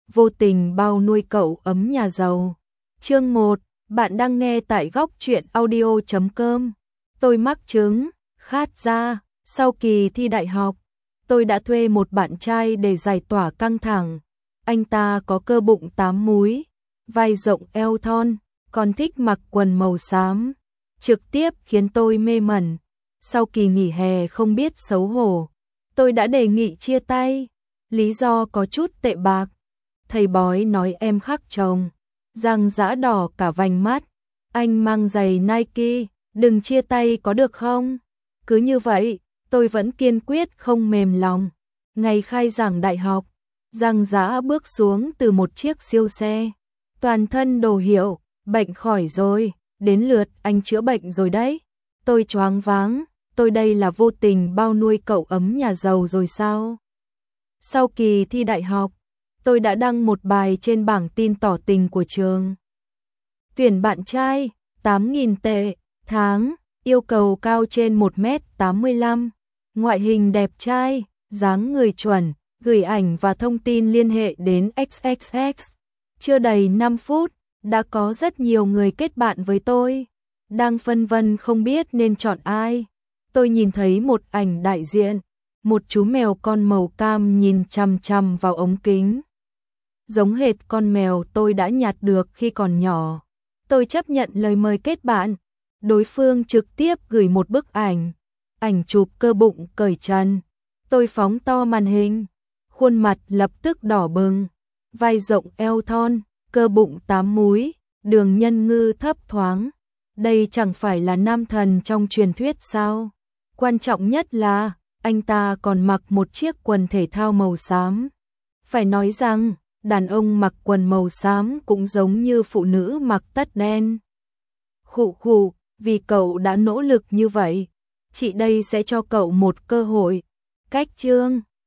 vô tình bao nuôi cậu ấm nhà giàu. Chương 1, bạn đang nghe tại góc truyện audio.com. Tôi mắc chứng khát da. Sau kỳ thi đại học, tôi đã thuê một bạn trai để giải tỏa căng thẳng. Anh ta có cơ bụng 8 múi, vai rộng eo thon, còn thích mặc quần màu xám, trực tiếp khiến tôi mê mẩn. Sau kỳ nghỉ hè không biết xấu hổ, tôi đã đề nghị chia tay. Lý do có chút tệ bạc. Thầy bói nói em khác chồng, răng dã đỏ cả vành mắt. Anh mang giày Nike, đừng chia tay có được không? Cứ như vậy, tôi vẫn kiên quyết không mềm lòng. Ngày khai giảng đại học, răng dã bước xuống từ một chiếc siêu xe. Toàn thân đồ hiệu, bệnh khỏi rồi, đến lượt anh chữa bệnh rồi đấy. Tôi choáng váng, tôi đây là vô tình bao nuôi cậu ấm nhà giàu rồi sao? Sau kỳ thi đại học, tôi đã đăng một bài trên bảng tin tỏ tình của trường. Tuyển bạn trai, 8.000 tệ, tháng, yêu cầu cao trên 1m85, ngoại hình đẹp trai, dáng người chuẩn, gửi ảnh và thông tin liên hệ đến XXX. Chưa đầy 5 phút, đã có rất nhiều người kết bạn với tôi. Đang phân vân không biết nên chọn ai. Tôi nhìn thấy một ảnh đại diện, một chú mèo con màu cam nhìn chằm chằm vào ống kính. Giống hệt con mèo tôi đã nhặt được khi còn nhỏ. Tôi chấp nhận lời mời kết bạn. Đối phương trực tiếp gửi một bức ảnh, ảnh chụp cơ bụng cởi trần. Tôi phóng to màn hình, khuôn mặt lập tức đỏ bừng, vai rộng eo thon, cơ bụng 8 múi, đường nhân ngư thấp thoáng. Đây chẳng phải là nam thần trong truyền thuyết sao? Quan trọng nhất là anh ta còn mặc một chiếc quần thể thao màu xám. Phải nói rằng, đàn ông mặc quần màu xám cũng giống như phụ nữ mặc tất đen. Khụ khụ, vì cậu đã nỗ lực như vậy, chị đây sẽ cho cậu một cơ hội. Cách chương